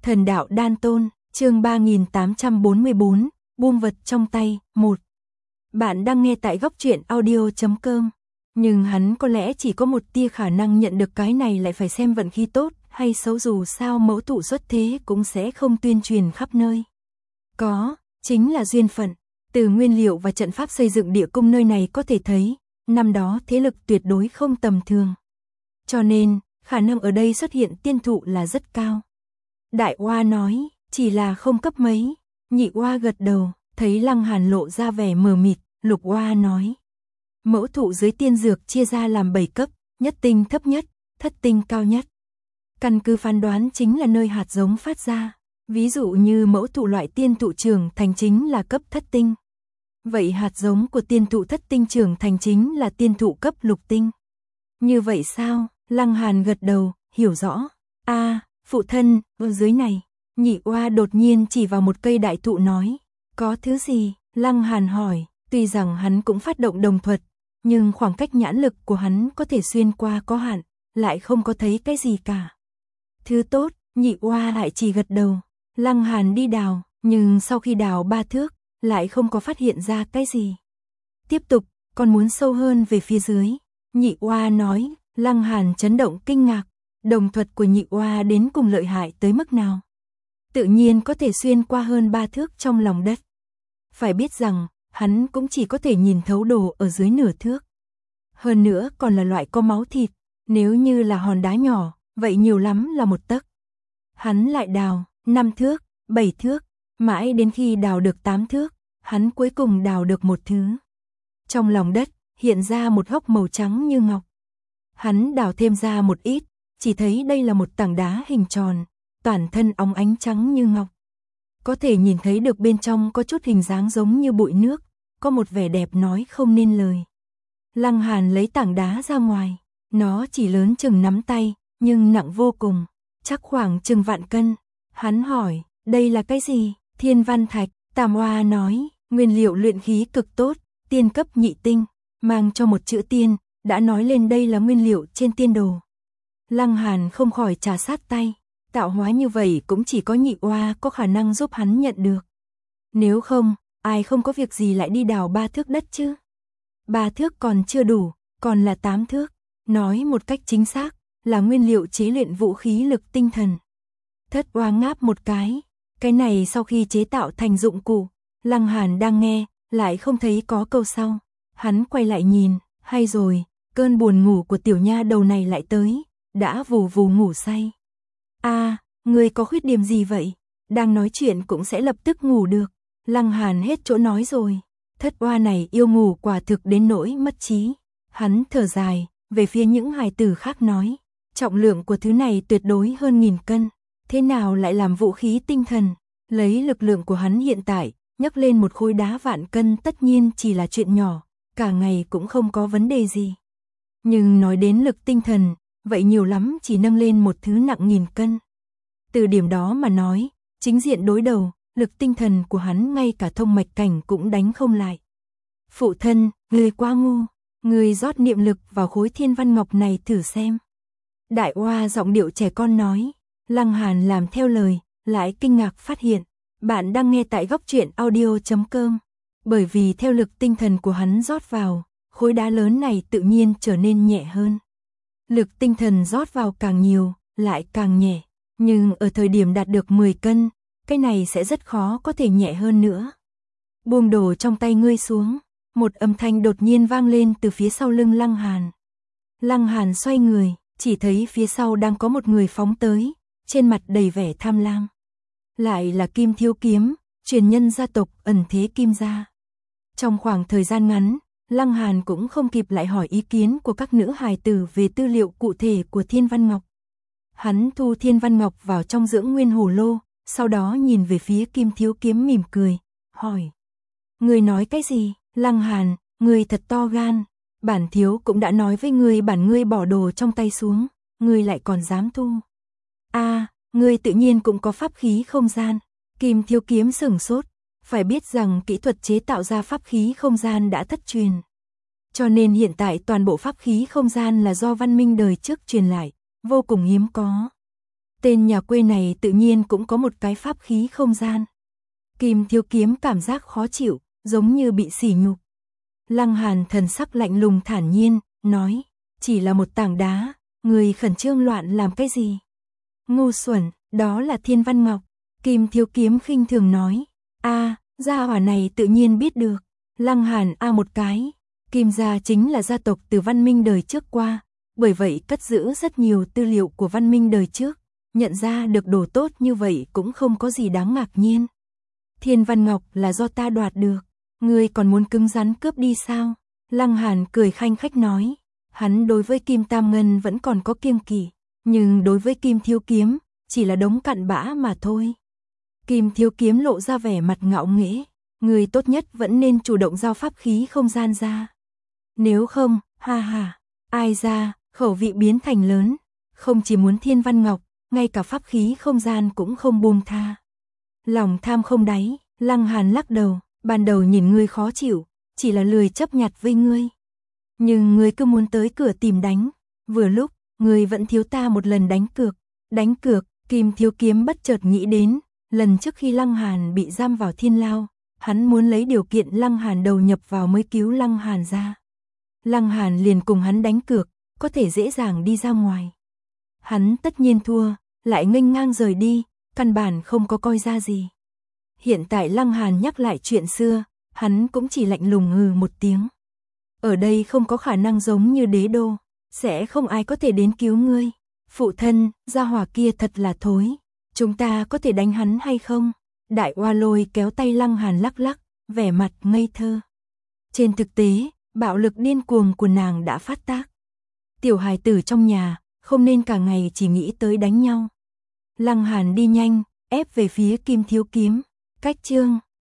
Thần đạo đan tôn, chương 3844, buông vật trong tay, 1. Bạn đang nghe tại góc truyện audio.com. Nhưng hắn có lẽ chỉ có một tia khả năng nhận được cái này, lại phải xem vận khí tốt hay xấu, dù sao mẫu thụ xuất thế cũng sẽ không tuyên truyền khắp nơi. Có, chính là duyên phận. Từ nguyên liệu và trận pháp xây dựng địa cung nơi này có thể thấy, năm đó thế lực tuyệt đối không tầm thường. Cho nên, khả năng ở đây xuất hiện tiên thụ là rất cao. Đại Oa nói, chỉ là không cấp mấy. Nhị Oa gật đầu, thấy Lăng Hàn lộ ra vẻ mờ mịt, Lục Oa nói. Mẫu thụ dưới tiên dược chia ra làm 7 cấp, nhất tinh thấp nhất, thất tinh cao nhất. Căn cứ phán đoán chính là nơi hạt giống phát ra. Ví dụ như mẫu thụ loại tiên thụ trưởng thành chính là cấp thất tinh. Vậy hạt giống của tiên thụ thất tinh trưởng thành chính là tiên thụ cấp lục tinh. Như vậy sao? Lăng Hàn gật đầu, hiểu rõ. Phụ thân, ở dưới này. Nhị Oa đột nhiên chỉ vào một cây đại thụ nói. Có thứ gì? Lăng Hàn hỏi. Tuy rằng hắn cũng phát động đồng thuật, nhưng khoảng cách nhãn lực của hắn có thể xuyên qua có hạn, lại không có thấy cái gì cả. Thứ tốt, Nhị Oa lại chỉ gật đầu. Lăng Hàn đi đào, nhưng sau khi đào 3 thước, lại không có phát hiện ra cái gì. Tiếp tục, còn muốn sâu hơn về phía dưới. Nhị Oa nói. Lăng Hàn chấn động kinh ngạc. Đồng thuật của Nhị Oa đến cùng lợi hại tới mức nào? Tự nhiên có thể xuyên qua hơn 3 thước trong lòng đất. Phải biết rằng, hắn cũng chỉ có thể nhìn thấu đồ ở dưới nửa thước. Hơn nữa còn là loại có máu thịt, nếu như là hòn đá nhỏ, vậy nhiều lắm là 1 tấc. Hắn lại đào, 5 thước, 7 thước, mãi đến khi đào được 8 thước, hắn cuối cùng đào được một thứ. Trong lòng đất, hiện ra một góc màu trắng như ngọc. Hắn đào thêm ra một ít, chỉ thấy đây là một tảng đá hình tròn, toàn thân óng ánh trắng như ngọc. Có thể nhìn thấy được bên trong có chút hình dáng giống như bụi nước, có một vẻ đẹp nói không nên lời. Lăng Hàn lấy tảng đá ra ngoài, nó chỉ lớn chừng nắm tay, nhưng nặng vô cùng, chắc khoảng chừng vạn cân. Hắn hỏi, đây là cái gì? Thiên văn thạch. Tam Oa nói, nguyên liệu luyện khí cực tốt, tiên cấp nhị tinh, mang cho một chữ tiên, đã nói lên đây là nguyên liệu trên tiên đồ. Lăng Hàn không khỏi trà sát tay, tạo hóa như vậy cũng chỉ có Nhị Oa có khả năng giúp hắn nhận được. Nếu không, ai không có việc gì lại đi đào 3 thước đất chứ? 3 thước còn chưa đủ, còn là 8 thước, nói một cách chính xác, là nguyên liệu chế luyện vũ khí lực tinh thần. Thất Oa ngáp một cái này sau khi chế tạo thành dụng cụ. Lăng Hàn đang nghe, lại không thấy có câu sau. Hắn quay lại nhìn, hay rồi, cơn buồn ngủ của tiểu nha đầu này lại tới, đã vù vù ngủ say. Ngươi có khuyết điểm gì vậy? Đang nói chuyện cũng sẽ lập tức ngủ được. Lăng Hàn hết chỗ nói rồi. Thất Oa này yêu ngủ quả thực đến nỗi mất trí. Hắn thở dài, về phía những hài tử khác nói. Trọng lượng của thứ này tuyệt đối hơn 1000 cân. Thế nào lại làm vũ khí tinh thần? Lấy lực lượng của hắn hiện tại, nhấc lên một khối đá vạn cân tất nhiên chỉ là chuyện nhỏ, cả ngày cũng không có vấn đề gì. Nhưng nói đến lực tinh thần, vậy nhiều lắm chỉ nâng lên một thứ nặng 1000 cân. Từ điểm đó mà nói, chính diện đối đầu, lực tinh thần của hắn ngay cả thông mạch cảnh cũng đánh không lại. Phụ thân, ngươi quá ngu, ngươi rót niệm lực vào khối thiên văn ngọc này thử xem. Đại Oa giọng điệu trẻ con nói. Lăng Hàn làm theo lời, lại kinh ngạc phát hiện, bạn đang nghe tại góc truyện audio.com. Bởi vì theo lực tinh thần của hắn rót vào, khối đá lớn này tự nhiên trở nên nhẹ hơn. Lực tinh thần rót vào càng nhiều, lại càng nhẹ, nhưng ở thời điểm đạt được 10 cân, cái này sẽ rất khó có thể nhẹ hơn nữa. Buông đồ trong tay ngươi xuống, một âm thanh đột nhiên vang lên từ phía sau lưng Lăng Hàn. Lăng Hàn xoay người, chỉ thấy phía sau đang có một người phóng tới, trên mặt đầy vẻ tham lam. Lại là Kim Thiếu Kiếm, truyền nhân gia tộc ẩn thế Kim gia. Trong khoảng thời gian ngắn, Lăng Hàn cũng không kịp lại hỏi ý kiến của các nữ hài tử về tư liệu cụ thể của Thiên Văn Ngọc. Hắn thu Thiên Văn Ngọc vào trong dưỡng nguyên hồ lô, sau đó nhìn về phía Kim Thiếu Kiếm mỉm cười, hỏi. Ngươi nói cái gì? Lăng Hàn, ngươi thật to gan. Bản thiếu cũng đã nói với ngươi bản ngươi bỏ đồ trong tay xuống, ngươi lại còn dám thu. Ngươi tự nhiên cũng có pháp khí không gian. Kim Thiếu Kiếm sửng sốt, phải biết rằng kỹ thuật chế tạo ra pháp khí không gian đã thất truyền. Cho nên hiện tại toàn bộ pháp khí không gian là do văn minh đời trước truyền lại, vô cùng hiếm có. Tên nhà quê này tự nhiên cũng có một cái pháp khí không gian. Kim Thiếu Kiếm cảm giác khó chịu, giống như bị sỉ nhục. Lăng Hàn thần sắc lạnh lùng thản nhiên, nói, chỉ là một tảng đá, người khẩn trương loạn làm cái gì? Ngu xuẩn, đó là Thiên Văn Ngọc. Kim Thiếu Kiếm khinh thường nói, gia hỏa này tự nhiên biết được. Lăng Hàn một cái, Kim gia chính là gia tộc từ văn minh đời trước qua, bởi vậy cất giữ rất nhiều tư liệu của văn minh đời trước, nhận ra được đồ tốt như vậy cũng không có gì đáng ngạc nhiên. Thiên Văn Ngọc là do ta đoạt được, ngươi còn muốn cứng rắn cướp đi sao? Lăng Hàn cười khanh khách nói, hắn đối với Kim Tam Ngân vẫn còn có kiêng kỵ, nhưng đối với Kim Thiếu Kiếm, chỉ là đống cặn bã mà thôi. Kim Thiếu Kiếm lộ ra vẻ mặt ngạo nghễ, người tốt nhất vẫn nên chủ động giao pháp khí không gian ra. Nếu không, ai ra, khẩu vị biến thành lớn, không chỉ muốn Thiên Văn Ngọc, ngay cả pháp khí không gian cũng không buông tha. Lòng tham không đáy, Lăng Hàn lắc đầu, ban đầu nhìn ngươi khó chịu, chỉ là lười chấp nhặt với ngươi. Nhưng ngươi cứ muốn tới cửa tìm đánh, vừa lúc, ngươi vẫn thiếu ta một lần đánh cược, Kim Thiếu Kiếm bất chợt nghĩ đến, lần trước khi Lăng Hàn bị giam vào thiên lao, hắn muốn lấy điều kiện Lăng Hàn đầu nhập vào mới cứu Lăng Hàn ra. Lăng Hàn liền cùng hắn đánh cược, có thể dễ dàng đi ra ngoài. Hắn tất nhiên thua, lại nghênh ngang rời đi, căn bản không có coi ra gì. Hiện tại Lăng Hàn nhắc lại chuyện xưa, hắn cũng chỉ lạnh lùng một tiếng. Ở đây không có khả năng giống như đế đô, sẽ không ai có thể đến cứu ngươi. Phụ thân, gia hỏa kia thật là thối, chúng ta có thể đánh hắn hay không? Đại Oa Lôi kéo tay Lăng Hàn lắc lắc, vẻ mặt ngây thơ. Trên thực tế, bạo lực điên cuồng của nàng đã phát tác. Tiểu hài tử trong nhà, không nên cả ngày chỉ nghĩ tới đánh nhau. Lăng Hàn đi nhanh, ép về phía Kim Thiếu Kiếm. Cách chương